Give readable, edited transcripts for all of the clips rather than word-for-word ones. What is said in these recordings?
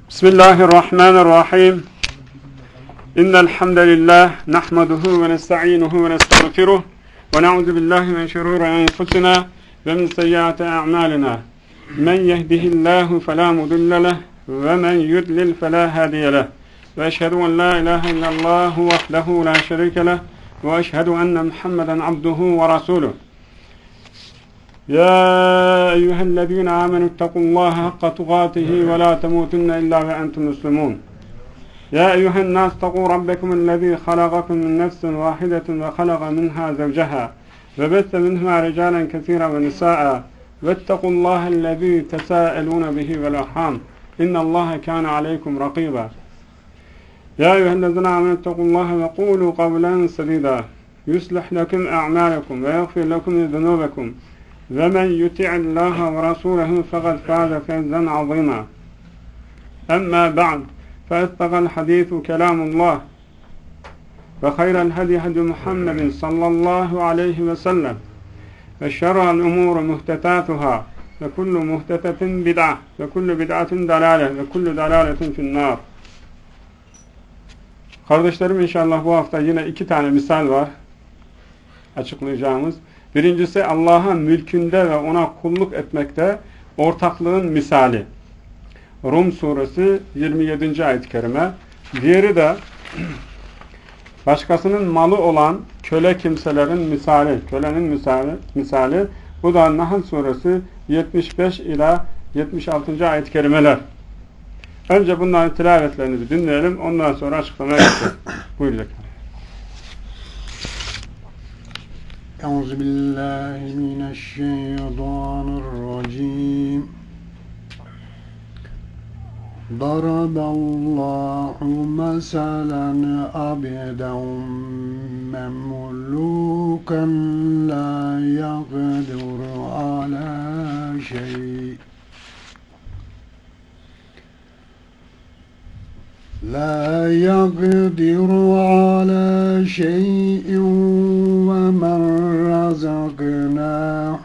بسم الله الرحمن الرحيم إن الحمد لله نحمده ونستعينه ونستغفره ونعوذ بالله من شرور أنفسنا ومن سيئات أعمالنا من يهده الله فلا مضل له ومن يضلل فلا هادي له وأشهد أن لا إله إلا الله وحده لا شريك له وأشهد أن محمدا عبده ورسوله يا أيها الذين آمنوا اتقوا الله حق تقاته ولا تموتن إلا وأنتم مسلمون يا أيها الناس اتقوا ربكم الذي خلقكم من نفس واحدة وخلق منها زوجها وبث منهما رجالا كثيرا ونساء واتقوا الله الذي تساءلون به والأرحام إن الله كان عليكم رقيبا يا أيها الذين آمنوا اتقوا الله وقولوا قولا سديدا يصلح لكم أعمالكم ويغفر لكم ذنوبكم ومن يطع الله ورسوله فقد فاز فوزا عظيما أما بعد فأصدق الحديث كلام الله وخير الهدي هدي محمد صلى الله عليه وسلم وشر الأمور محدثاتها وكل محدثة بدعة وكل بدعة ضلالة وكل ضلالة في النار. Kardeşlerim, inşallah bu hafta yine iki tane misal var açıklayacağımız. Birincisi Allah'ın mülkünde ve ona kulluk etmekte ortaklığın misali. Rum suresi 27. ayet-i kerime. Diğeri de başkasının malı olan köle kimselerin misali, kölenin misali. Bu da Nahl suresi 75 ila 76. ayet-i kerimeler. Önce bunların tilavetlerini bir dinleyelim. Ondan sonra açıklamaya geçelim. Buyurun. Euzubillahimineşşeytanirracim. Daraballahu meselen abden memluken la yaqdiru ala şey. لا يقدر على شيء ومن رزقناه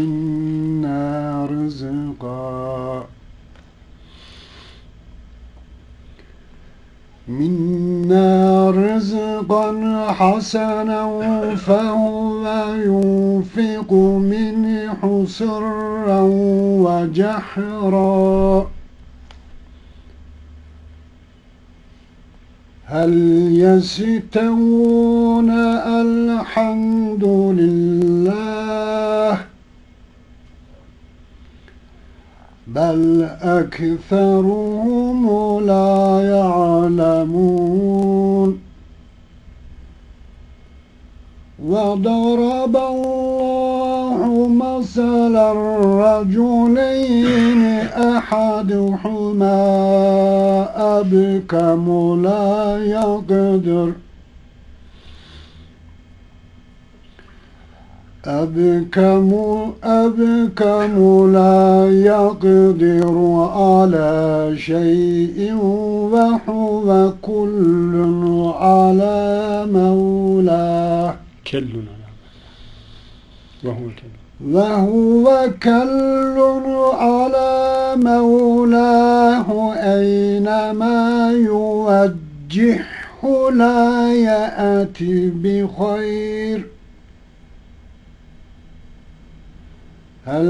منا رزقا حسنا فهو ينفق منه سرا وجهرا هل يستوون الحمد لله بل أكثرهم لا يعلمون وضرب الله مثلا رجلين أحدهما أبكم لا يقدر على شيء وهو كل على مولاه وهو كل على مولاه أينما يوجهه لا يأتي بخير هل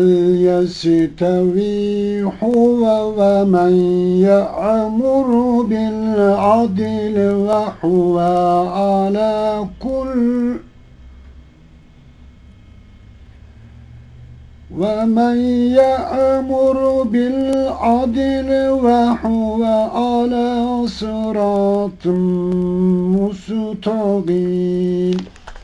يستوي هو ومن يأمر بالعدل وهو على صراط مستقيم.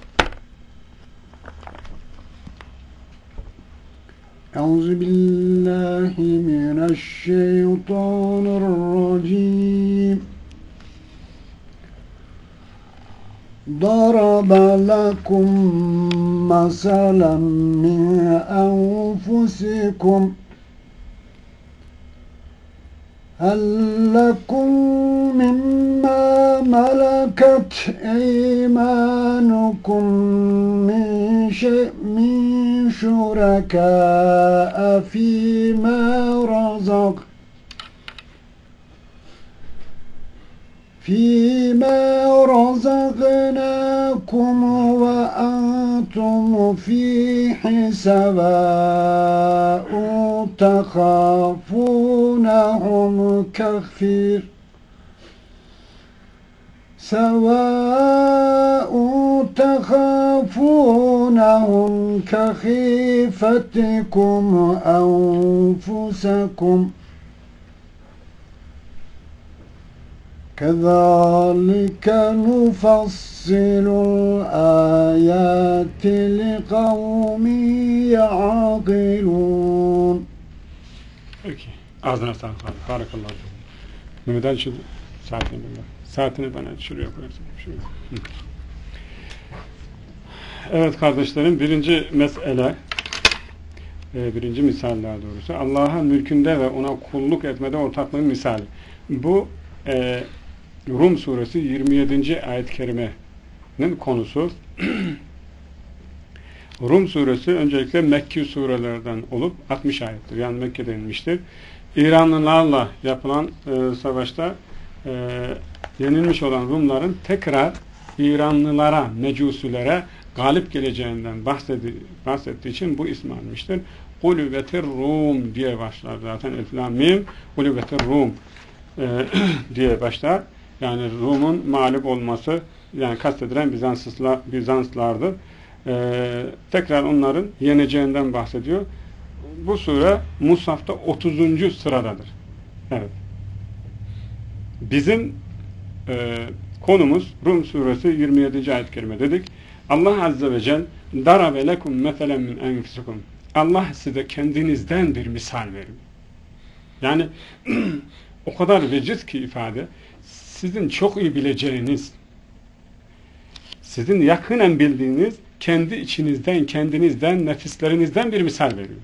أعوذ بالله من الشيطان الرجيم. ضرب لكم مثلا من أنفسكم هل لكم مما ملكت أيمانكم من شركاء فيما رزق فيما رزقناكم وأنتم فيه سواء تخافونهم كخيفتكم أنفسكم كذلك نفصل الآيات لقوم يعقلون. Peki. Ağzına sağlık abi. Barakallahu. Mehmet Ali şu saatini bana şuraya koyarsın. Şuraya. Evet kardeşlerim, birinci mesele, birinci misal daha doğrusu, Allah'ın mülkünde ve ona kulluk etmede ortaklığın misali. Bu Rum suresi 27. ayet-i kerimenin konusu. Rum suresi öncelikle Mekki surelerden olup 60 ayettir. Yani Mekke'de inmiştir. İranlılarla yapılan savaşta yenilmiş olan Rumların tekrar İranlılara, Mecusilere galip geleceğinden bahsettiği için bu ismi almıştır. Gulubetir Rum diye başlar zaten. Elif lam mim Gulubetir Rum diye başlar. Yani Rum'un mağlup olması, yani kastedilen Bizanslardır. Tekrar onların yeneceğinden bahsediyor. Bu sure Mushaf'ta 30. sıradadır. Evet. Bizim konumuz Rum suresi 27. ayet-i kerime dedik. Allah azze ve celle darabe lekum meselen min enfusikum. Allah size kendinizden bir misal veriyor. Yani o kadar veciz ki ifade, sizin çok iyi bileceğiniz, sizin yakinen bildiğiniz, kendi içinizden, kendinizden, nefislerinizden bir misal veriyor.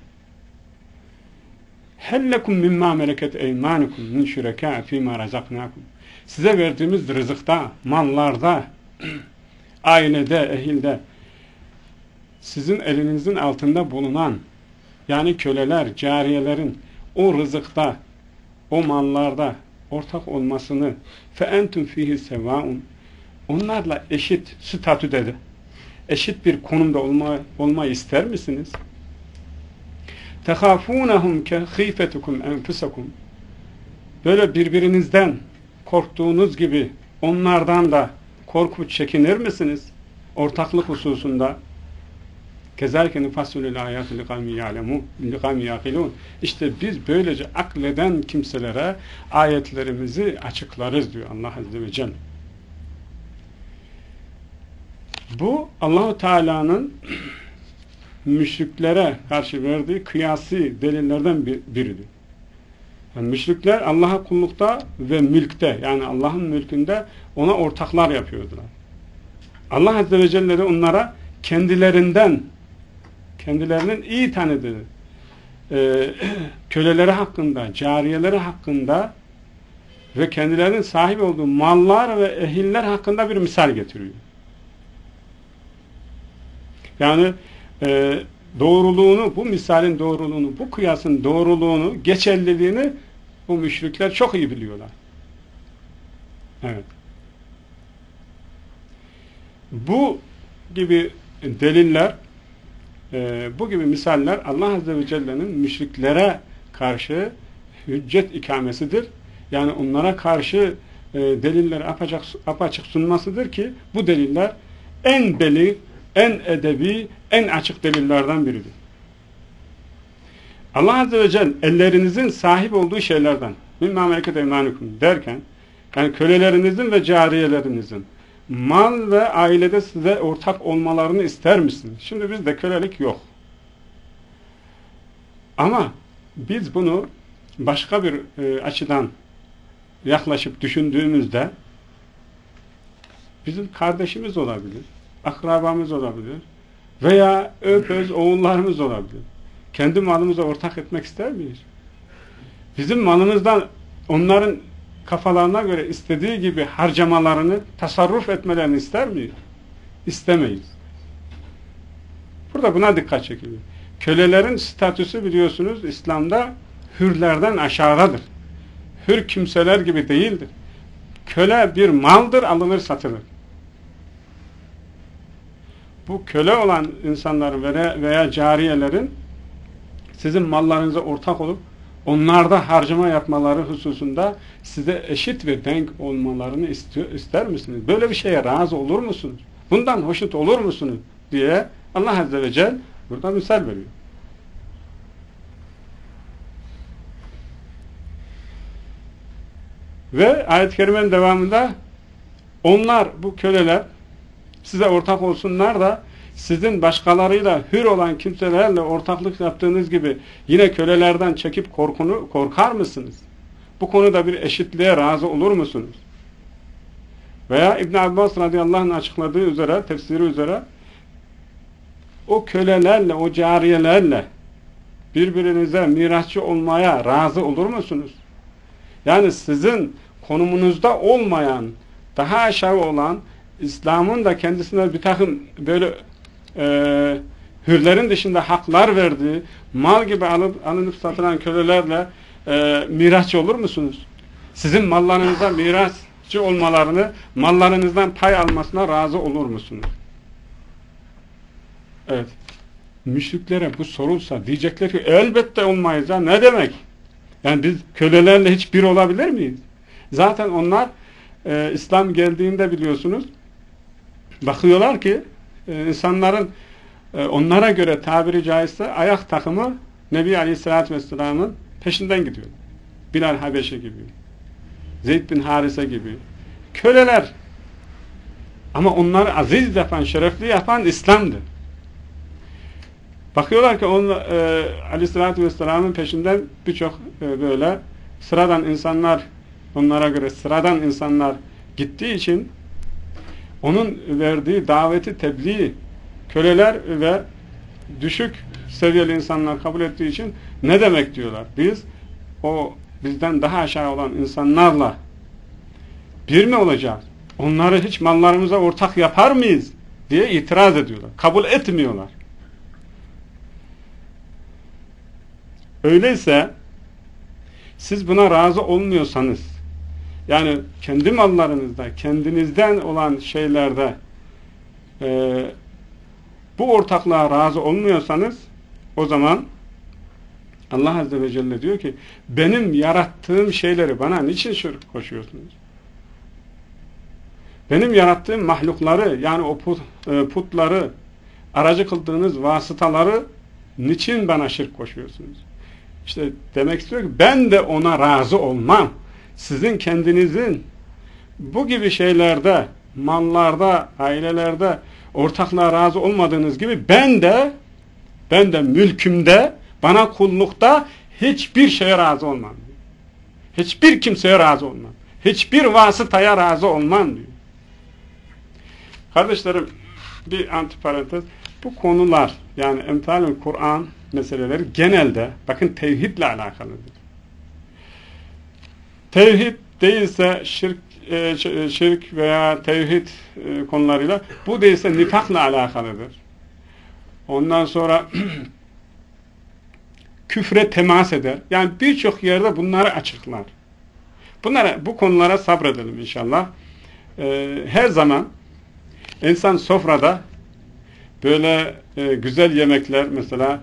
Hellekum mimma meleket eymanukum min şureka fîmâ razaknâkum. Size verdiğimiz rızıkta, mallarda, ailede, ehilde, sizin elinizin altında bulunan, yani köleler, cariyelerin o rızıkta, o mallarda ortak olmasını فَاَنْتُمْ ف۪يهِ سَوَاءٌ onlarla eşit statüde, eşit bir konumda olmayı ister misiniz? تَخَافُونَهُمْ كَخِيفَتُكُمْ اَنْفُسَكُمْ böyle birbirinizden korktuğunuz gibi onlardan da korkup çekinir misiniz? Ortaklık hususunda. Kezalike nufassilul ayati liqavmin yaqilun. İşte biz böylece akleden kimselere ayetlerimizi açıklarız diyor Allah azze ve celle. Bu Teala'nın müşriklere karşı verdiği kıyasi delillerden biridir. Yani müşrikler Allah'a kullukta ve mülkte, yani Allah'ın mülkünde ona ortaklar yapıyordular. Allah azze ve celle de onlara kendilerinin iyi tanıdığı köleleri hakkında, cariyeleri hakkında ve kendilerinin sahip olduğu mallar ve ehiller hakkında bir misal getiriyor. Yani doğruluğunu, bu misalin doğruluğunu, bu kıyasın doğruluğunu, geçerliliğini bu müşrikler çok iyi biliyorlar. Evet. Bu gibi deliller, bu gibi misaller Allah azze ve celle'nin müşriklere karşı hüccet ikamesidir. Yani onlara karşı delilleri apaçık sunmasıdır ki bu deliller en beli, en edebi, en açık delillerden biridir. Allah azze ve celle ellerinizin sahip olduğu şeylerden mimma meleket eymanukum derken, yani kölelerinizin ve cariyelerinizin mal ve ailede size ortak olmalarını ister misiniz? Şimdi bizde kölelik yok. Ama biz bunu başka bir açıdan yaklaşıp düşündüğümüzde bizim kardeşimiz olabilir, akrabamız olabilir veya öpöz oğullarımız olabilir. Kendi malımıza ortak etmek ister miyiz? Bizim malımızdan onların kafalarına göre istediği gibi harcamalarını, tasarruf etmelerini ister miyiz? İstemeyiz. Burada buna dikkat çekiliyor. Kölelerin statüsü biliyorsunuz İslam'da hürlerden aşağıdadır. Hür kimseler gibi değildir. köle bir maldır, alınır satılır. Bu köle olan insanların veya cariyelerin sizin mallarınıza ortak olup onlarda harcama yapmaları hususunda size eşit ve denk olmalarını ister misiniz? Böyle bir şeye razı olur musunuz? Bundan hoşnut olur musunuz? Diye Allah Azze ve Celle burada misal veriyor. Ve ayet-i kerimenin devamında onlar, bu köleler size ortak olsunlar da sizin başkalarıyla hür olan kimselerle ortaklık yaptığınız gibi yine kölelerden çekip korkar mısınız? Bu konuda bir eşitliğe razı olur musunuz? Veya İbn Abbas radıyallahu anh'ın açıkladığı üzere, tefsiri üzere o kölelerle, o cariyelerle birbirinize mirasçı olmaya razı olur musunuz? Yani sizin konumunuzda olmayan, daha aşağı olan, İslam'ın da kendisine bir takım böyle hürlerin dışında haklar verdiği, mal gibi alınıp satılan kölelerle mirasçı olur musunuz? Sizin mallarınıza mirasçı olmalarını, mallarınızdan pay almasına razı olur musunuz? Evet. Müşriklere bu sorulsa diyecekler ki elbette olmayız ya, ne demek? Yani biz kölelerle hiç bir olabilir miyiz? Zaten onlar İslam geldiğinde biliyorsunuz bakıyorlar ki insanların onlara göre tabiri caizse ayak takımı Nebi Aleyhisselatü Vesselam'ın peşinden gidiyor. Bilal Habeşi gibi, Zeyd bin Harise gibi köleler, ama onları aziz yapan, şerefli yapan İslam'dı. Bakıyorlar ki Aleyhisselatü Vesselam'ın peşinden birçok böyle sıradan insanlar, onlara göre sıradan insanlar gittiği için onun verdiği daveti, tebliği köleler ve düşük seviyeli insanlar kabul ettiği için ne demek diyorlar? Biz o bizden daha aşağı olan insanlarla bir mi olacağız? Onları hiç mallarımıza ortak yapar mıyız? Diye itiraz ediyorlar. Kabul etmiyorlar. Öyleyse siz buna razı olmuyorsanız, yani kendi mallarınızda, kendinizden olan şeylerde bu ortaklığa razı olmuyorsanız, o zaman Allah Azze ve Celle diyor ki benim yarattığım şeyleri bana niçin şirk koşuyorsunuz? Benim yarattığım mahlukları, yani o putları, aracı kıldığınız vasıtaları niçin bana şirk koşuyorsunuz? İşte demek istiyor ki ben de ona razı olmam. Sizin kendinizin bu gibi şeylerde, mallarda, ailelerde ortaklığa razı olmadığınız gibi ben de mülkümde, bana kullukta hiçbir şeye razı olmam diyor. Hiçbir kimseye razı olmam. Hiçbir vasıtaya razı olmam diyor. Kardeşlerim, bir antiparantez, bu konular, yani emsalü Kur'an meseleleri genelde bakın tevhidle alakalıdır. Tevhid değilse şirk veya tevhid konularıyla, bu değilse nifakla alakalıdır. Ondan sonra küfre temas eder. Yani birçok yerde bunları açıklar. Bu konulara sabredelim inşallah. Her zaman insan sofrada böyle güzel yemekler, mesela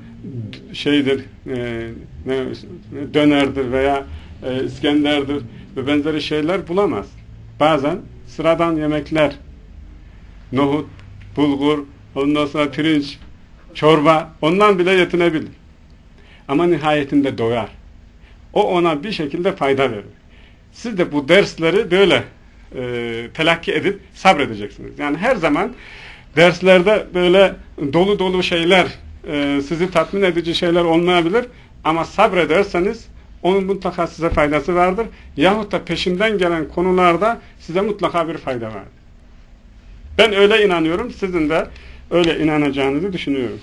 dönerdir veya İskender'dir ve benzeri şeyler bulamaz. Bazen sıradan yemekler, nohut, bulgur, ondan sonra pirinç, çorba, ondan bile yetinebilir. Ama nihayetinde doyar. O ona bir şekilde fayda verir. Siz de bu dersleri böyle telakki edip sabredeceksiniz. Yani her zaman derslerde böyle dolu dolu şeyler, sizi tatmin edici şeyler olmayabilir, ama sabrederseniz onun mutlaka size faydası vardır. Yahut da peşinden gelen konularda size mutlaka bir fayda vardır. Ben öyle inanıyorum, sizin de öyle inanacağınızı düşünüyorum.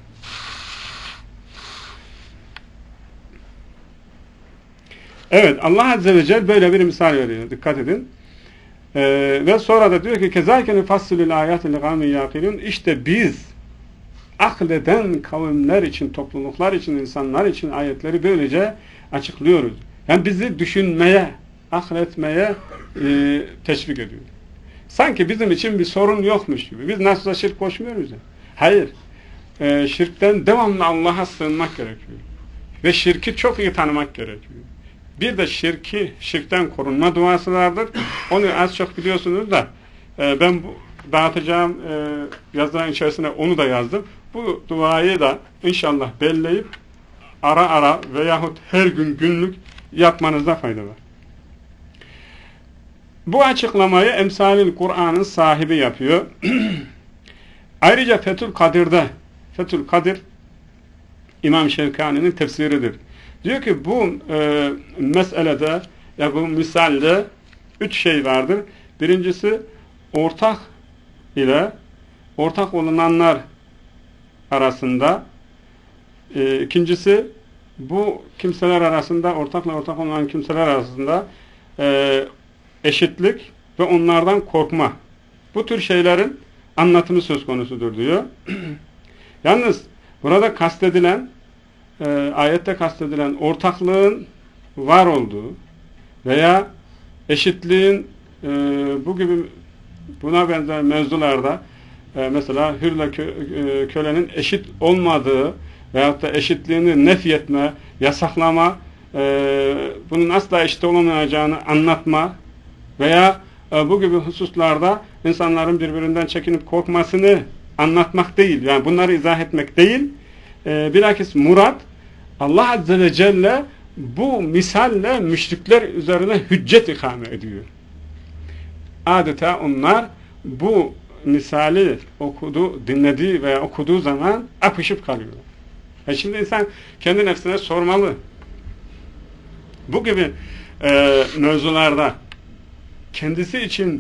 Evet, Allah Azze ve Celle böyle bir misal veriyor. Dikkat edin. Ve sonra da diyor ki kezâke nufassilül âyâti ligâmin yâkilûn. İşte biz akleden kavimler için, topluluklar için, insanlar için ayetleri böylece açıklıyoruz. Yani bizi düşünmeye, akletmeye teşvik ediyor. Sanki bizim için bir sorun yokmuş gibi. Biz nasılsa şirk koşmuyoruz ya. Hayır. Şirkten devamlı Allah'a sığınmak gerekiyor. Ve şirki çok iyi tanımak gerekiyor. Bir de şirkten korunma duası vardır. Onu az çok biliyorsunuz da ben bu dağıtacağım yazıların içerisine onu da yazdım. Bu duayı da inşallah belleyip ara ara veyahut her gün günlük yapmanızda fayda var. Bu açıklamayı Emsalil Kur'an'ın sahibi yapıyor. Ayrıca Fethül Kadir İmam Şevkani'nin tefsiridir. Diyor ki bu meselede ya bu misalde 3 şey vardır. Birincisi ortak olunanlar arasında, ikincisi bu kimseler arasında, ortak olan kimseler arasında eşitlik ve onlardan korkma. Bu tür şeylerin anlatımı söz konusudur diyor. Yalnız burada kastedilen, ayette kastedilen ortaklığın var olduğu veya eşitliğin bu gibi buna benzer mevzularda mesela hürle kölenin eşit olmadığı veyahut da eşitliğini nefyetme, yasaklama, bunun asla eşit olamayacağını anlatma veya bu gibi hususlarda insanların birbirinden çekinip korkmasını anlatmak değil. Yani bunları izah etmek değil. Bilakis murat Allah Azze ve Celle bu misalle müşrikler üzerine hüccet ikame ediyor. Adeta onlar bu misali dinlediği veya okuduğu zaman apışıp kalıyorlar. Şimdi insan kendi nefsine sormalı. Bu gibi mevzularda kendisi için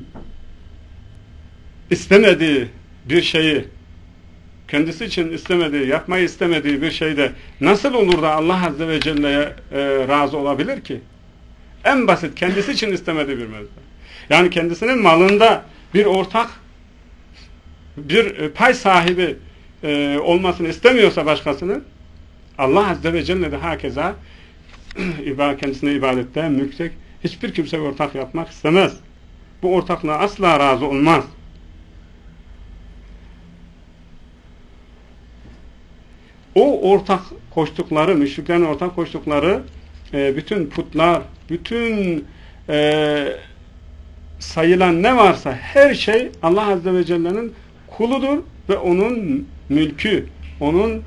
istemediği bir şeyi, kendisi için istemediği, yapmayı istemediği bir şeyde nasıl olur da Allah Azze ve Celle'ye razı olabilir ki? En basit, kendisi için istemediği bir mevzu. Yani kendisinin malında bir ortak, bir pay sahibi olmasını istemiyorsa başkasının, Allah Azze ve Celle de hakeza kendisine ibadette, mülkte hiçbir kimse ortak yapmak istemez. Bu ortaklığa asla razı olmaz. O ortak koştukları, müşriklerin ortak koştukları bütün putlar, bütün sayılan ne varsa her şey Allah Azze ve Celle'nin kuludur ve onun mülkü, onun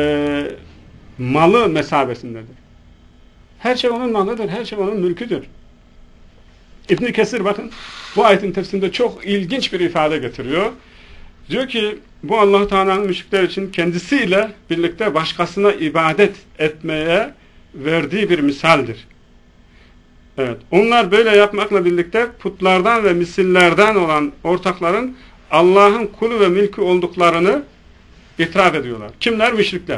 malı mesabesindedir. Her şey onun malıdır, her şey onun mülküdür. İbn Kesir bakın bu ayetin tefsirinde çok ilginç bir ifade getiriyor. Diyor ki bu Allah-u Teala'nın müşrikler için kendisiyle birlikte başkasına ibadet etmeye verdiği bir misaldir. Evet, onlar böyle yapmakla birlikte putlardan ve misillerden olan ortakların Allah'ın kulu ve mülkü olduklarını itiraf ediyorlar. Kimler? Müşrikler.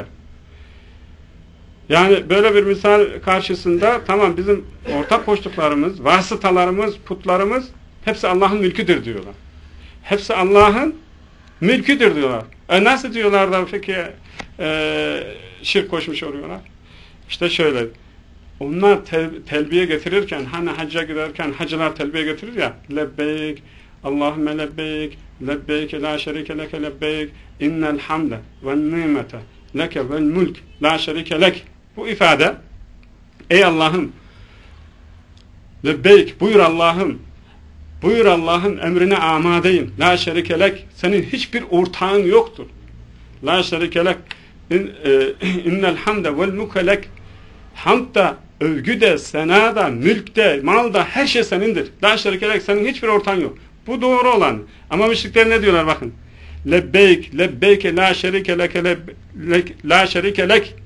Yani böyle bir misal karşısında tamam bizim ortak koştuklarımız, vasıtalarımız, putlarımız hepsi Allah'ın mülküdür diyorlar. Hepsi Allah'ın mülküdür diyorlar. Nasıl diyorlar da peki şirk koşmuş oluyorlar? İşte şöyle, onlar telbiye getirirken, hani hacca giderken hacılar telbiye getirir ya, lebbeyk, Allahümme lebbeyk, lebbeyk la şerike leke lebbeyk, innel hamde ve nimete leke vel mulk la şerike lek. Bu ifade, ey Allah'ım, lebbeyk, buyur Allah'ım, buyur Allah'ım, emrine amadeyim, la şerike lek, senin hiçbir ortağın yoktur. La şerike lek, innel hamde vel mulke lek, hamd da, övgü de, sena da, mülk de, mal da, her şey senindir. La şerike lek, senin hiçbir ortağın yok. Bu doğru olan. Ama müşrikler ne diyorlar bakın. Lebbeyk, lebbeyke la şerike leke, la şerike lek,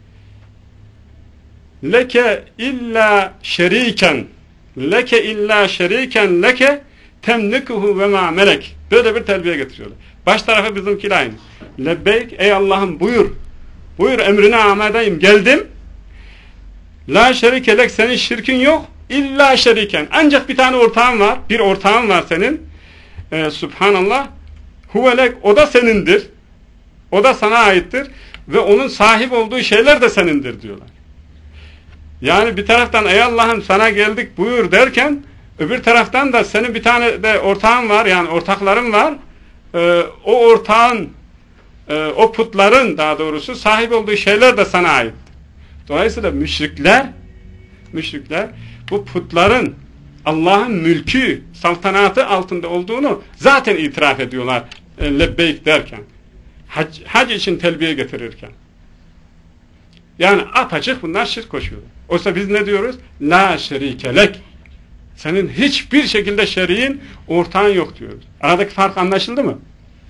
leke illa şeriken, leke illa şeriken leke temlikuhu ve ma melek. Böyle bir telbiye getiriyorlar. Baş tarafı bizimkiyle aynı. Lebbeyk, ey Allah'ım buyur. Buyur, emrine amadeyim, geldim. La şerike lek, senin şirkin yok. İlla şeriken. Ancak bir tane ortağın var. Bir ortağın var senin. Subhanallah. Huvelek, o da senindir. O da sana aittir. Ve onun sahip olduğu şeyler de senindir diyorlar. Yani bir taraftan ey Allah'ım sana geldik buyur derken öbür taraftan da senin bir tane de ortağın var, yani ortakların var. O ortağın, o putların daha doğrusu sahip olduğu şeyler de sana ait. Dolayısıyla müşrikler bu putların Allah'ın mülkü, saltanatı altında olduğunu zaten itiraf ediyorlar lebbeyk derken. Hac için telbiye getirirken. Yani apaçık bunlar şirk koşuyorlar. Oysa biz ne diyoruz? La şerikelek. Senin hiçbir şekilde şeriğin, ortağın yok diyoruz. Aradaki fark anlaşıldı mı?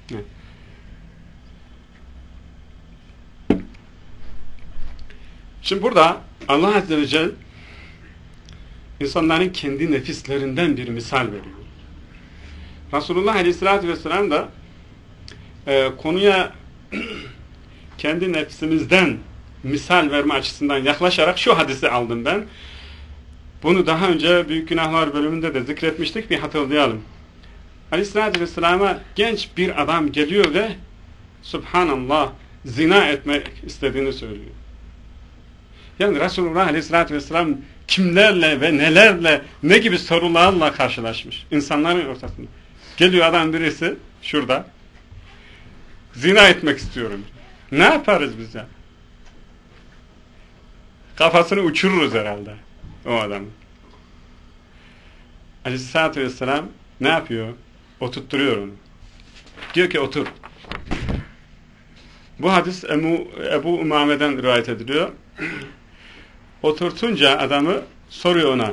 Şimdi burada Allah Azze ve Celle insanların kendi nefislerinden bir misal veriyor. Resulullah Aleyhisselatü Vesselam da konuya kendi nefsimizden misal verme açısından yaklaşarak şu hadisi aldım ben. Bunu daha önce Büyük Günahlar bölümünde de zikretmiştik, bir hatırlayalım. Aleyhisselatü Vesselam'a genç bir adam geliyor ve Subhanallah zina etmek istediğini söylüyor. Yani Resulullah Aleyhisselatü Vesselam kimlerle ve nelerle, ne gibi sorularla karşılaşmış insanların ortasında. Geliyor adam birisi şurada, zina etmek istiyorum. Ne yaparız biz ya? Kafasını uçururuz herhalde o adamı. Aleyhisselatü Vesselam ne yapıyor? Oturtturuyor onu. Diyor ki otur. Bu hadis Ebu Umame'den rivayet ediliyor. Oturtunca adamı soruyor ona.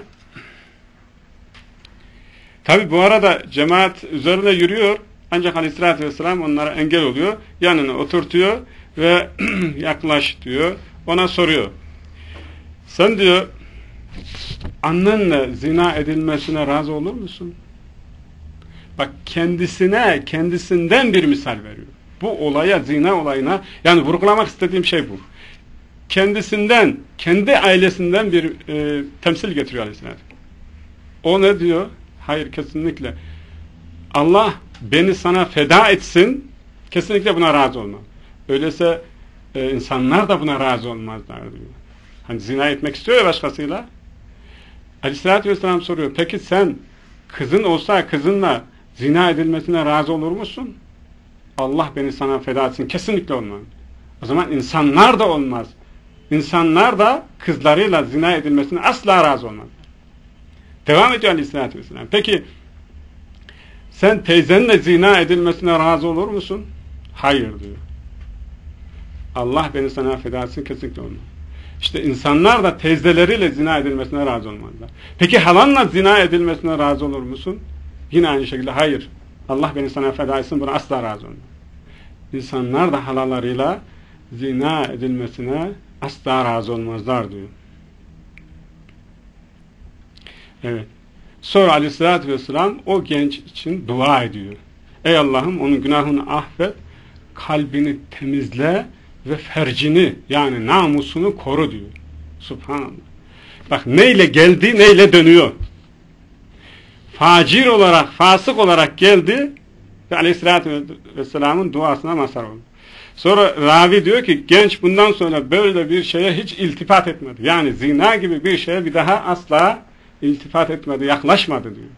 Tabi bu arada cemaat üzerine yürüyor. Ancak Aleyhisselatü Vesselam onlara engel oluyor. Yanına oturtuyor ve yaklaş diyor. Ona soruyor. Sen diyor annenle zina edilmesine razı olur musun? Bak kendisinden bir misal veriyor. Bu olaya, zina olayına, yani vurgulamak istediğim şey bu. Kendisinden, kendi ailesinden bir temsil getiriyor Aleyhisselam. O ne diyor? Hayır, kesinlikle. Allah beni sana feda etsin, kesinlikle buna razı olmam. Öyleyse insanlar da buna razı olmazlar diyor. Hani zina etmek istiyor ya başkasıyla. Aleyhisselatü Vesselam soruyor. Peki sen kızın olsa kızınla zina edilmesine razı olur musun? Allah beni sana feda etsin. Kesinlikle olmaz. O zaman insanlar da olmaz. İnsanlar da kızlarıyla zina edilmesine asla razı olmaz. Devam ediyor Aleyhisselatü Vesselam. Peki sen teyzenle zina edilmesine razı olur musun? Hayır diyor. Allah beni sana feda etsin, kesinlikle olmaz. İşte insanlar da teyzeleriyle zina edilmesine razı olmazlar. Peki halanla zina edilmesine razı olur musun? Yine aynı şekilde hayır. Allah beni sana feda etsin, buna asla razı olmaz. İnsanlar da halalarıyla zina edilmesine asla razı olmazlar diyor. Evet. Sonra Aleyhisselatü Vesselam o genç için dua ediyor. Ey Allah'ım onun günahını affet, kalbini temizle ve fercini, yani namusunu koru diyor. Subhanallah. Bak neyle geldi, neyle dönüyor. Facir olarak, fasık olarak geldi ve Aleyhisselatü Vesselam'ın duasına mazhar oldu. Sonra ravi diyor ki genç bundan sonra böyle bir şeye hiç iltifat etmedi. Yani zina gibi bir şeye bir daha asla iltifat etmedi, yaklaşmadı diyor.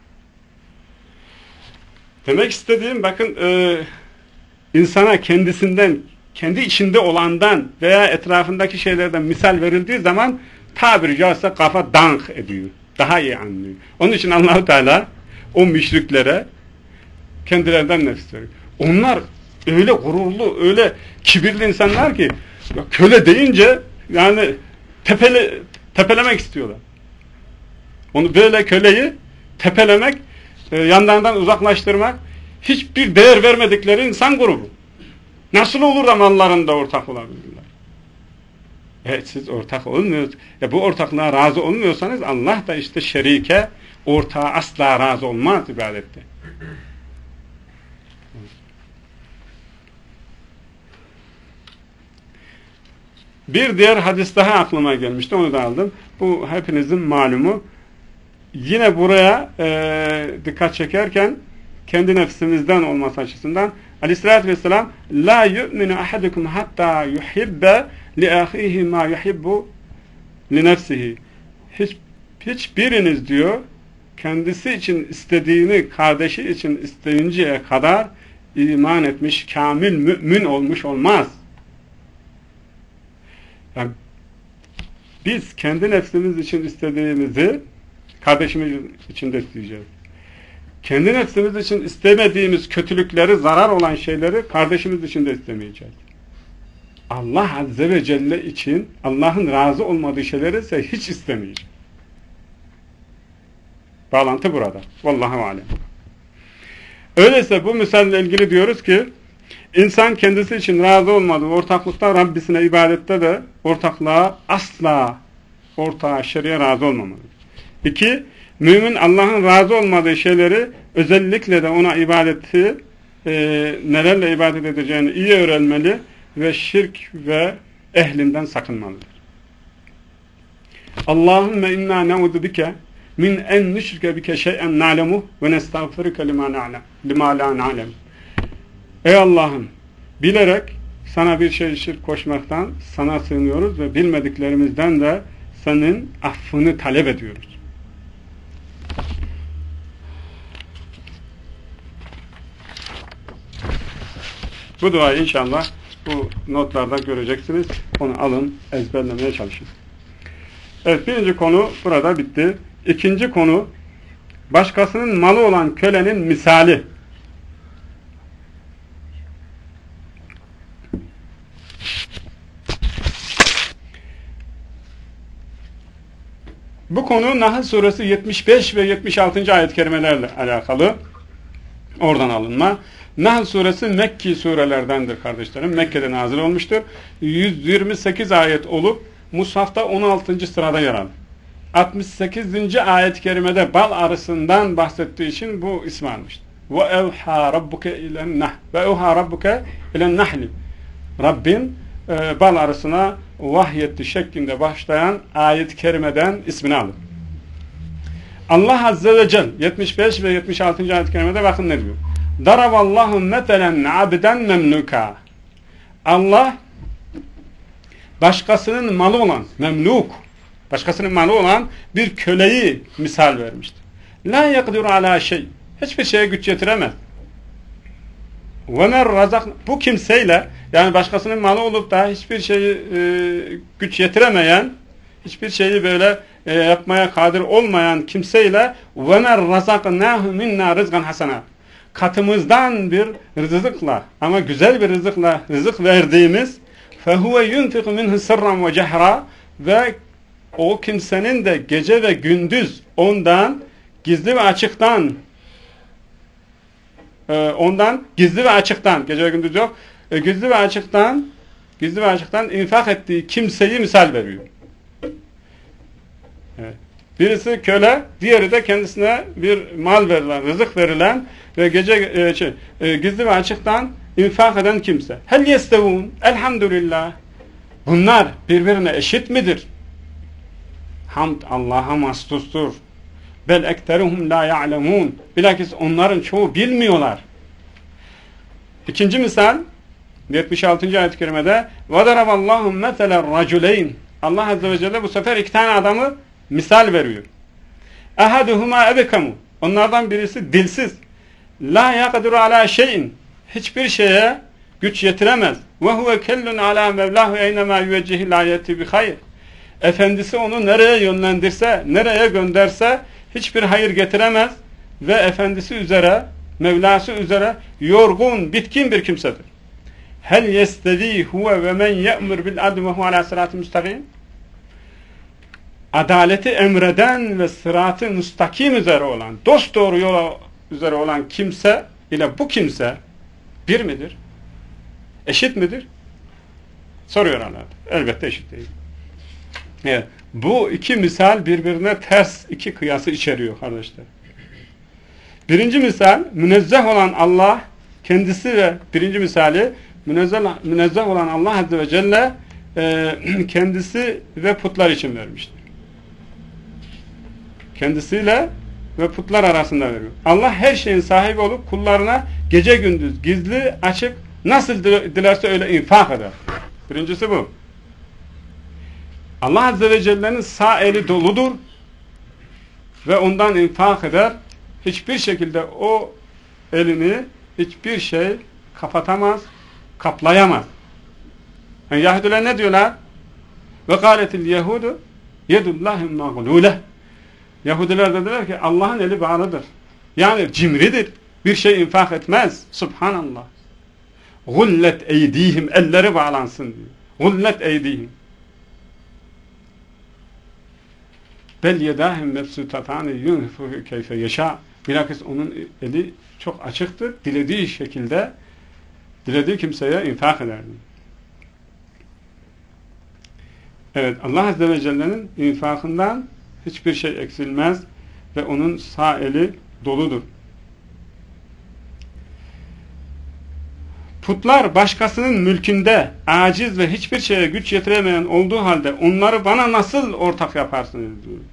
Demek istediğim bakın insana kendisinden, kendi içinde olandan veya etrafındaki şeylerden misal verildiği zaman tabiri caizse kafa dank ediyor. Daha iyi anlıyor. Onun için Allah-u Teala o müşriklere kendilerinden nefis veriyor. Onlar öyle gururlu, öyle kibirli insanlar ki köle deyince yani tepelemek istiyorlar. Onu böyle köleyi tepelemek, yanlarından uzaklaştırmak, hiçbir değer vermedikleri insan grubu. Nasıl olur da mallarında ortak olabilirler? Siz ortak olmuyorsunuz. Bu ortaklığa razı olmuyorsanız Allah da işte şerike, ortağa asla razı olmaz ibadette. Bir diğer hadis daha aklıma gelmişti. Onu da aldım. Bu hepinizin malumu. Yine buraya dikkat çekerken kendi nefsimizden olması açısından Aleyhisselatü Vesselam la yu'minu ahadukum hatta yuhibbe li ahihi ma yuhibbu linefsihi. Hiçbiriniz diyor kendisi için istediğini kardeşi için isteyinceye kadar iman etmiş, kamil mümin olmuş olmaz. Yani biz kendi nefsimiz için istediğimizi kardeşimiz için de isteyeceğiz. Kendi nefsimiz için istemediğimiz kötülükleri, zarar olan şeyleri kardeşimiz için de istemeyeceğiz. Allah Azze ve Celle için Allah'ın razı olmadığı şeyleri ise hiç istemeyeceğiz. Bağlantı burada. Vallahu alem. Öyleyse bu misalle ilgili diyoruz ki insan kendisi için razı olmadığı ortaklıkta Rabbisine ibadette de ortaklığa asla ortağa şeriye razı olmamalıdır. 2. Mümin Allah'ın razı olmadığı şeyleri özellikle de ona ibadeti nelerle ibadet edeceğini iyi öğrenmeli ve şirk ve ehlinden sakınmalıdır. Allahümme inna ne'udu bike min en nüşrike bike şey'en na'lemu ve nestağfirike lima la na'lem. Ey Allah'ım, bilerek sana bir şey şirk koşmaktan sana sığınıyoruz ve bilmediklerimizden de senin affını talep ediyoruz. Bu duayı inşallah bu notlarda göreceksiniz. Onu alın, ezberlemeye çalışın. Evet, birinci konu burada bitti. İkinci konu, başkasının malı olan kölenin misali. Bu konu Nahl suresi 75 ve 76. ayet-i kerimelerle alakalı. Oradan alınma. Nahl suresi Mekki surelerdendir kardeşlerim. Mekke'de nazil olmuştur. 128 ayet olup Mushaf'ta 16. sırada yer alır. 68. ayet-i kerimede bal arısından bahsettiği için bu ismi almıştır. Ve evha rabbuke ilen nahl. Ve evha rabbuke ilen nahli. Rabbin bal arısına vahyetti şeklinde başlayan ayet-i kerimeden ismini alır. Allah Azze ve Celle 75 ve 76. ayet-i kerimede bakın ne diyor. Daraballahu metelen abden memluka. Allah başkasının malı olan memluk, başkasının malı olan bir köleyi misal vermiştir. La yakdiru ala şey. Hiçbir şeye güç yetiremez. Ve mer razak. Bu kimseyle, yani başkasının malı olup da hiçbir şeyi güç yetiremeyen, hiçbir şeyi böyle yapmaya kadir olmayan kimseyle ve mer razaknahu minna rızkan hasana. Katımızdan bir rızıkla, ama güzel bir rızık verdiğimiz fehuve yunfiku minhu sırran ve cehra, ve o kimsenin de gece ve gündüz ondan gizli ve açıktan gizli ve açıktan, gece ve gündüz yok, gizli ve açıktan infak ettiği kimseyi misal veriyor. Evet. Birisi köle, diğeri de kendisine bir mal verilen, rızık verilen ve gece gizli ve açıktan infak eden kimse. Hel yestevun, elhamdülillah. Bunlar birbirine eşit midir? Hamd Allah'a mahsustur. Bel ekteruhum la ya'lemun. Bilakis onların çoğu bilmiyorlar. İkinci misal 76. ayet-i kerimede وَدَرَبَ مَثَلَ الرَّجُلَيْنِ. Allah Azze ve Celle bu sefer iki tane adamı misal veriyor. اَحَدُهُمَا اَبِكَمُ. Onlardan birisi dilsiz. لَا يَقَدُرُ عَلَى شَيْءٍ. Hiçbir şeye güç yetiremez. وَهُوَ كَلٌّ عَلَى مَوْلَاهُ اَيْنَمَا يُوَجِّهِ لَا يَتِي بِخَيْرٍ. Efendisi onu nereye yönlendirse, nereye gönderse hiçbir hayır getiremez ve efendisi üzere, Mevlası üzere yorgun, bitkin bir kimsedir. Hel yestevi huve ve men ye'mur bil adl ve huve ala sırat-ı müstakim. Adaleti emreden ve sırat-ı müstakim üzere olan, dosdoğru yola üzere olan kimse ile bu kimse bir midir? Eşit midir? Soruyor Allah. Elbette eşit değil. Evet. Bu iki misal birbirine ters iki kıyası içeriyor kardeşler. Birinci misal, münezzeh olan Allah kendisi ve birinci misali münezzeh olan Allah Azze ve Celle kendisi ve putlar için vermiştir. Kendisiyle ve putlar arasında veriyor. Allah her şeyin sahibi olup kullarına gece gündüz gizli açık nasıl dilerse öyle infak eder. Birincisi bu. Allah Azze ve Celle'nin sağ eli doludur ve ondan infak eder. Hiçbir şekilde o elini hiçbir şey kapatamaz, kaplayamaz. Yani Yahudiler ne diyorlar? Ve kâletil yehudu yedullahi mağlûleh. Yahudiler dediler ki Allah'ın eli bağlıdır. Yani cimridir. Bir şey infak etmez. Subhanallah. Gullet eydihim, elleri bağlansın diyor. Gullet eydihim. Bel yedâhim mebsûtatâni yunfiku keyfe yeşâ. Bilakis onun eli çok açıktır. Dilediği şekilde, dilediği kimseye infak eder. Evet, Allah Azze ve Celle'nin infakından hiçbir şey eksilmez ve onun sağ eli doludur. Putlar başkasının mülkünde aciz ve hiçbir şeye güç yetiremeyen olduğu halde onları bana nasıl ortak yaparsınız diyor.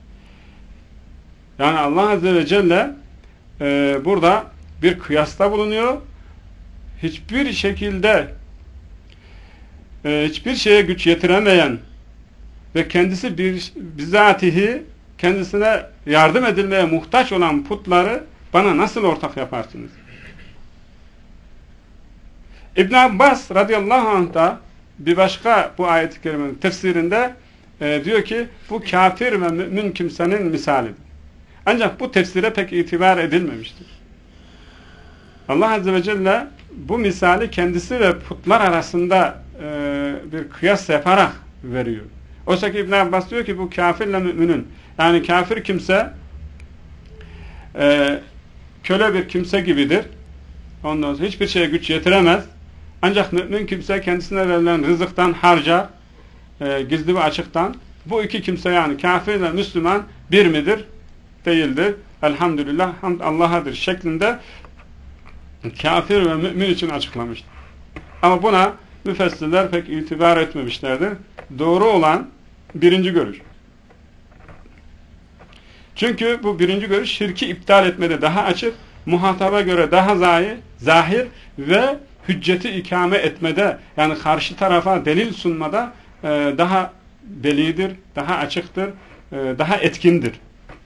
Yani Allah Azze ve Celle burada bir kıyasta bulunuyor. Hiçbir şekilde hiçbir şeye güç yetiremeyen ve kendisi bizatihi kendisine yardım edilmeye muhtaç olan putları bana nasıl ortak yaparsınız? İbn Abbas radıyallahu anh da bir başka bu ayet-i kerimenin tefsirinde diyor ki bu kafir ve mümin kimsenin misalidir. Ancak bu tefsire pek itibar edilmemiştir. Allah Azze ve Celle bu misali kendisi ve putlar arasında bir kıyas yaparak veriyor. Oysa ki İbn Abbas diyor ki bu kafirle müminin, yani kafir kimse köle bir kimse gibidir. Ondan sonra hiçbir şeye güç yetiremez. Ancak mümin kimse kendisine verilen rızıktan harcar, gizli ve açıktan. Bu iki kimse yani kafir ile Müslüman bir midir? Değildir. Elhamdülillah, hamd Allah'adır şeklinde kafir ve mümin için açıklamıştır. Ama buna müfessirler pek itibar etmemişlerdir. Doğru olan birinci görüş. Çünkü bu birinci görüş şirki iptal etmede daha açık, muhataba göre daha zahir ve hücceti ikame etmede, yani karşı tarafa delil sunmada daha belidir, daha açıktır, daha etkindir.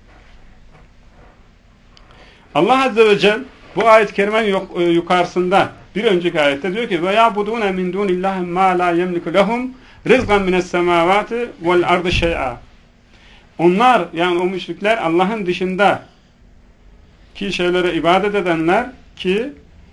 Allah Azze ve Celle bu ayet-i kerimenin yukarısında bir önceki ayette diyor ki ve ya'budûne min dûnillâhi mâ lâ yemliku lehum rizqan mine's-semâvâti vel-ardı şey'a. Onlar, yani o müşrikler, Allah'ın dışında ki şeylere ibadet edenler ki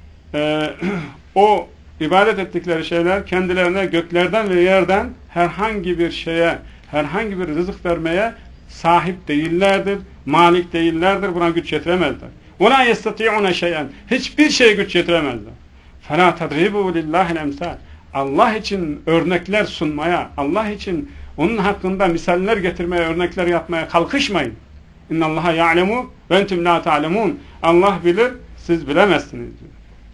o ibadet ettikleri şeyler kendilerine göklerden ve yerden herhangi bir şeye, herhangi bir rızık vermeye sahip değillerdir, malik değillerdir, buna güç yetiremezler. وَلَا يَسْتَطِعُونَ شَيْئًا. Hiçbir şeye güç yetiremezler. فَلَا تَضْرِبُوا لِلّٰهِ الْاَمْثَالِ. Allah için örnekler sunmaya, Allah için onun hakkında misaller getirmeye, örnekler yapmaya kalkışmayın. اِنَّ اللّٰهَ يَعْلَمُوا وَاَنْتُمْ لَا تَعْلَمُونَ. Allah bilir, siz bilemezsiniz diyor.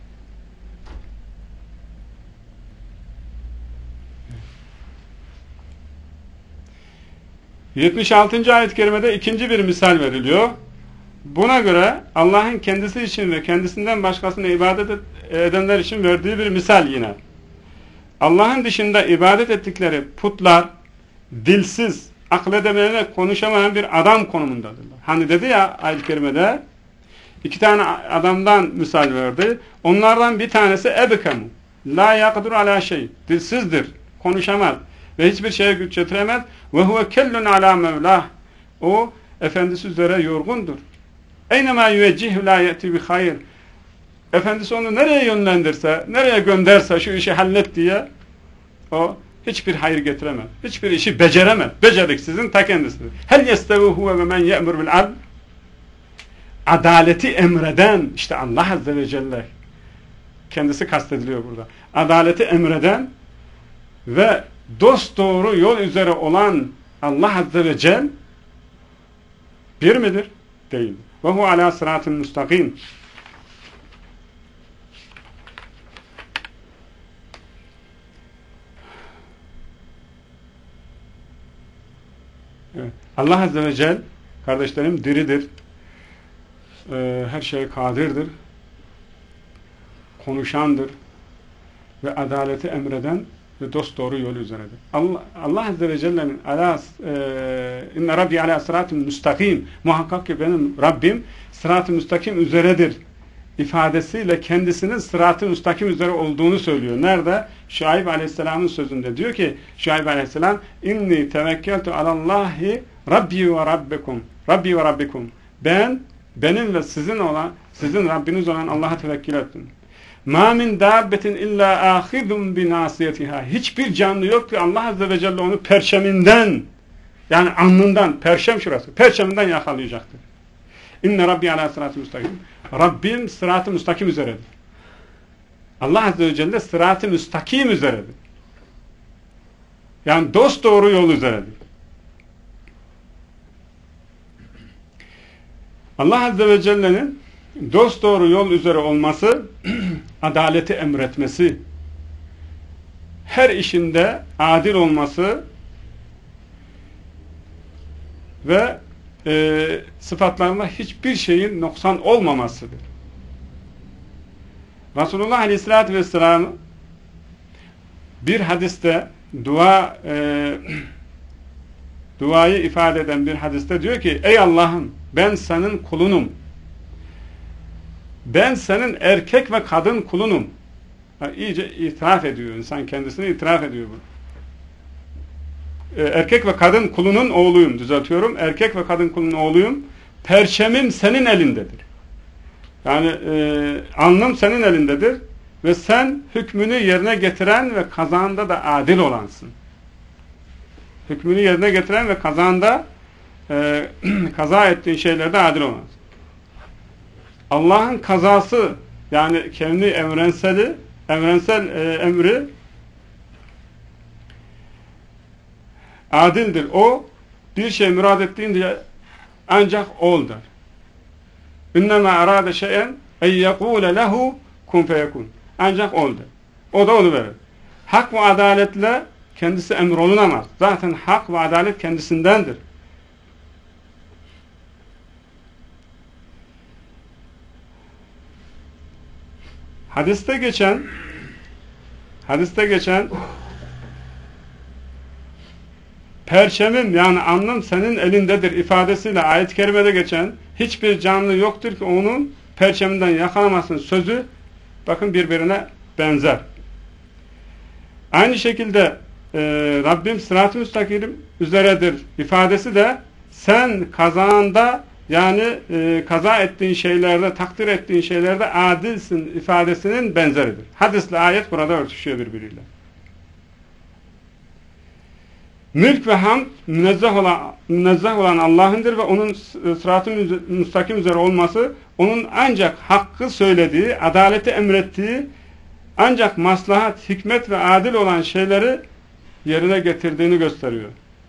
...76. ayet-i kerimede ikinci bir misal veriliyor. Buna göre Allah'ın kendisi için ve kendisinden başkasına ibadet edenler için verdiği bir misal yine. Allah'ın dışında ibadet ettikleri putlar dilsiz, akledemeyen ve konuşamayan bir adam konumundadırlar. Hani dedi ya ayet-i kerimede, iki tane adamdan misal verdi. Onlardan bir tanesi ebekemu. La yakdur ala şey. Dilsizdir, konuşamaz ve hiçbir şeye güç yetiremez. Ve huve kellun ala mevlah. O efendisi üzere yorgundur. Eynema yüveccih la yeti bi hayır. Efendisi onu nereye yönlendirse, nereye gönderse şu işi hallet diye o hiçbir hayır getiremez. Hiçbir işi beceremez. Beceriksizin ta kendisidir. Hel yestevi huve ve men ye'mur bil adl. Adaleti emreden, işte Allah Azze ve Celle kendisi kastediliyor burada. Adaleti emreden ve dosdoğru yol üzere olan Allah Azze ve Celle bir midir? Değil. Ve hu ala sıratın müstakim. Evet. Allah Azze ve Celle kardeşlerim diridir. Her şeye kadirdir. Konuşandır. Ve adaleti emreden ve dosdoğru yol üzeredir. Allah Azze ve Celle'nin inne Rabbi ala sırat-ı müstakim, muhakkak ki benim Rabbim sırat-ı müstakim üzeredir ifadesiyle kendisinin sırat-ı müstakim üzere olduğunu söylüyor. Nerede? Şuayb Aleyhisselam'ın sözünde. Diyor ki Şuayb Aleyhisselam inni tevekkeltu alallahi Rabbi ve Rabbikum. Rabbi ve Rabbikum. Benim ve sizin Rabbiniz olan Allah'a tevekkül ettim. Ma min dabbetin illa ahidun bi nasiyetiha. Hiçbir canlı yok ki Allah Azze ve Celle onu perçeminden, yani alnından, perçem şurası, perçeminden yakalayacaktır. İnne Rabbi ala sırat-ı müstakim. Rabbim sırat-ı müstakim üzeredir. Allah Azze ve Celle sırat-ı müstakim üzeredir. Yani dosdoğru yol üzeredir. Allah Azze ve Celle'nin dosdoğru yol üzere olması, adaleti emretmesi, her işinde adil olması ve sıfatlarında hiçbir şeyin noksan olmamasıdır. Resulullah Aleyhisselatü Vesselam bir hadiste duayı ifade eden bir hadiste diyor ki ey Allah'ım ben senin kulunum. Ben senin erkek ve kadın kulunum. İyice itiraf ediyor. İnsan kendisini itiraf ediyor bu. Erkek ve kadın kulunun oğluyum. Düzeltiyorum. Erkek ve kadın kulunun oğluyum. Perçemim senin elindedir. Yani alnım senin elindedir. Ve sen hükmünü yerine getiren ve kazanda da adil olansın. Hükmünü yerine getiren ve kazanda kaza ettiğin şeylerde adil olansın. Allah'ın kazası, yani kendi evrensel emri adildir. O bir şey murad ettiğinde ancak ol der. İnnemâ arâde şey'en en yekûle lehu kun feyekûn. Ancak ol der. O da onu verir. Hak ve adaletle kendisi emrolunamaz. Zaten hak ve adalet kendisindendir. Hadiste geçen perçemim yani alnım senin elindedir ifadesiyle ayet-i kerimede geçen hiçbir canlı yoktur ki onun perçeminden yakalamasın sözü bakın birbirine benzer. Aynı şekilde Rabbim sırat-ı müstakim üzeredir ifadesi de sen kazanda yani kaza ettiğin şeylerde, takdir ettiğin şeylerde adilsin ifadesinin benzeridir. Hadisle ayet burada örtüşüyor birbiriyle. Mülk ve hamd münezzeh olan Allah'ındır ve onun sırat-ı müstakim üzere olması, onun ancak hakkı söylediği, adaleti emrettiği, ancak maslahat, hikmet ve adil olan şeyleri yerine getirdiğini gösteriyor.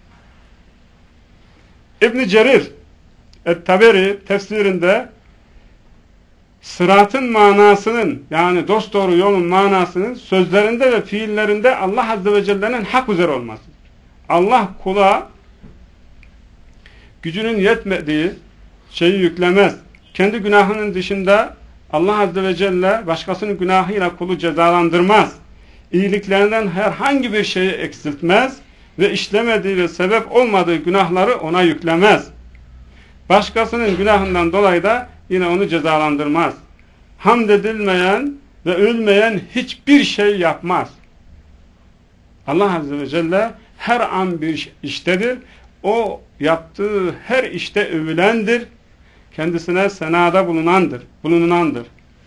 İbn Cerir Et-Taberi tefsirinde sıratın manasının yani dosdoğru yolun manasının sözlerinde ve fiillerinde Allah Azze ve Celle'nin hak üzere olması. Allah kula gücünün yetmediği şeyi yüklemez. Kendi günahının dışında Allah Azze ve Celle başkasının günahıyla kulu cezalandırmaz. İyiliklerinden herhangi bir şeyi eksiltmez ve işlemediği ve sebep olmadığı günahları ona yüklemez. Başkasının günahından dolayı da yine onu cezalandırmaz. Hamd edilmeyen ve övülmeyen hiçbir şey yapmaz. Allah Azze ve Celle her an bir iştedir. O yaptığı her işte övülendir. Kendisine senada bulunandır.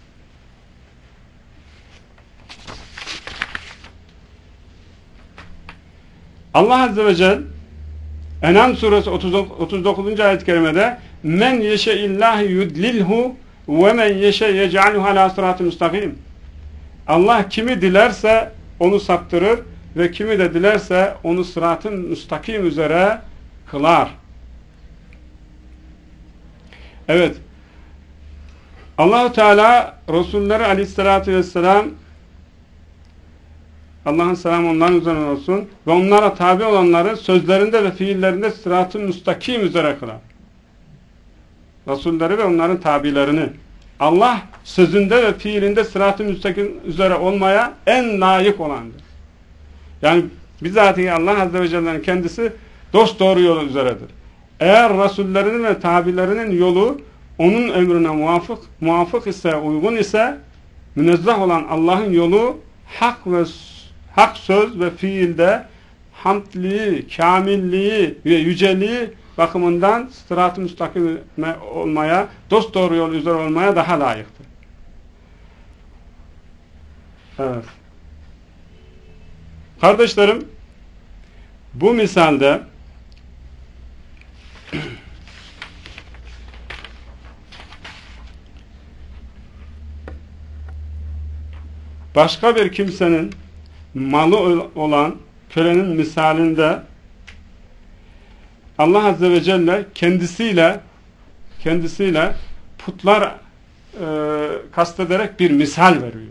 Allah Azze ve Celle En'am suresi 39. ayet-i kerimede men yeşe'illahi yudlilhu ve men yeşe yec'alhu ala sırat-ı müstakim. Allah kimi dilerse onu saptırır ve kimi de dilerse onu sırat-ı müstakim üzere kılar. Evet. Allah-u Teala Resulleri aleyhissalatü vesselam Allah'ın selamı onların üzerine olsun ve onlara tabi olanları sözlerinde ve fiillerinde sırat-ı müstakim üzere kılar. Resulleri ve onların tabilerini. Allah sözünde ve fiilinde sırat-ı müstakim üzere olmaya en layık olandır. Yani bizatihi Allah Azze ve Celle'nin kendisi dosdoğru yol üzeredir. Eğer Resullerinin ve tabilerinin yolu onun emrine muvafık ise, uygun ise, münezzeh olan Allah'ın yolu hak söz ve fiilde hamdliği, kamilliği ve yüceliği bakımından sırat-ı müstakim olmaya, dosdoğru yol üzere olmaya daha layıktır. Evet. Kardeşlerim, bu misalde başka bir kimsenin malı olan kölenin misalinde Allah Azze ve Celle kendisiyle putlar kastederek bir misal veriyor.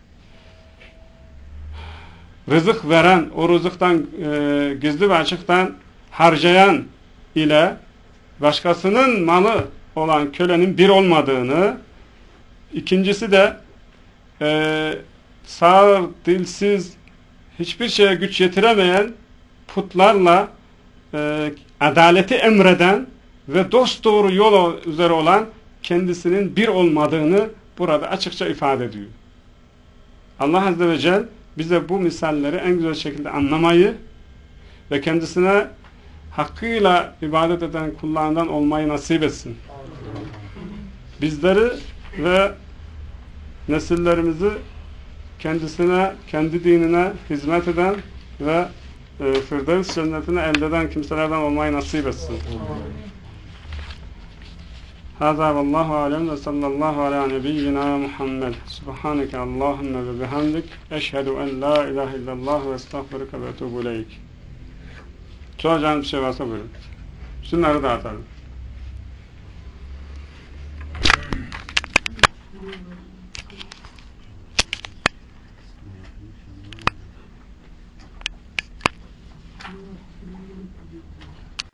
Rızık veren, o rızıktan gizli ve açıktan harcayan ile başkasının malı olan kölenin bir olmadığını, ikincisi de sağır, dilsiz, hiçbir şeye güç yetiremeyen putlarla adaleti emreden ve dosdoğru yol üzere olan kendisinin bir olmadığını burada açıkça ifade ediyor. Allah Azze ve Celle bize bu misalleri en güzel şekilde anlamayı ve kendisine hakkıyla ibadet eden kullarından olmayı nasip etsin. Bizleri ve nesillerimizi kendisine, kendi dinine hizmet eden ve Firdevs cennetini elde eden kimselerden olmayı nasip etsin. Hâzâ vallâhu alem ve sallallahu alâ nebiyyina Muhammed. Subhaneke Allahümme ve bihamdik. Eşhedü en la ilahe illallah ve estağfirüke ve etûbü ileyk. Soracağınız bir şey varsa buyurun. Şunları da atalım.